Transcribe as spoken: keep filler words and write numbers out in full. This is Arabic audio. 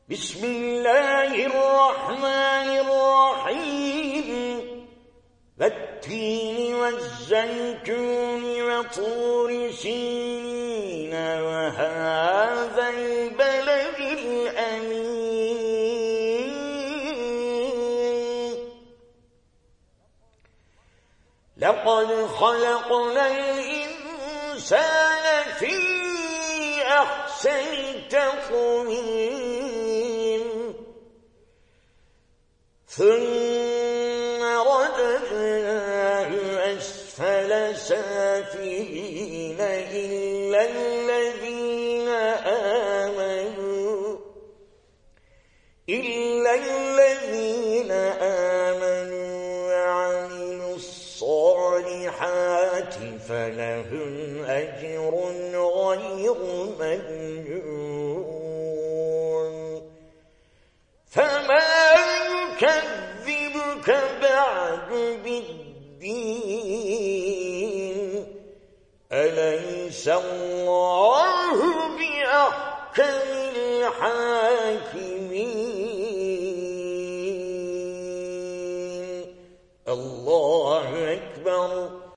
بسم الله الرحمن الرحيم والتين والزيتون وطور سينين وهذا البلد الأمين لقد خلقنا الإنسان في أحسن تقويم ثم رددناه أسفل سافلين إلا الذين آمنوا إلا الذين آمنوا وعملوا الصالحات فلهم أجر غير ممنون فما يكذبك بعد بالدين أليس الله بأحكم الحاكمين الله أكبر.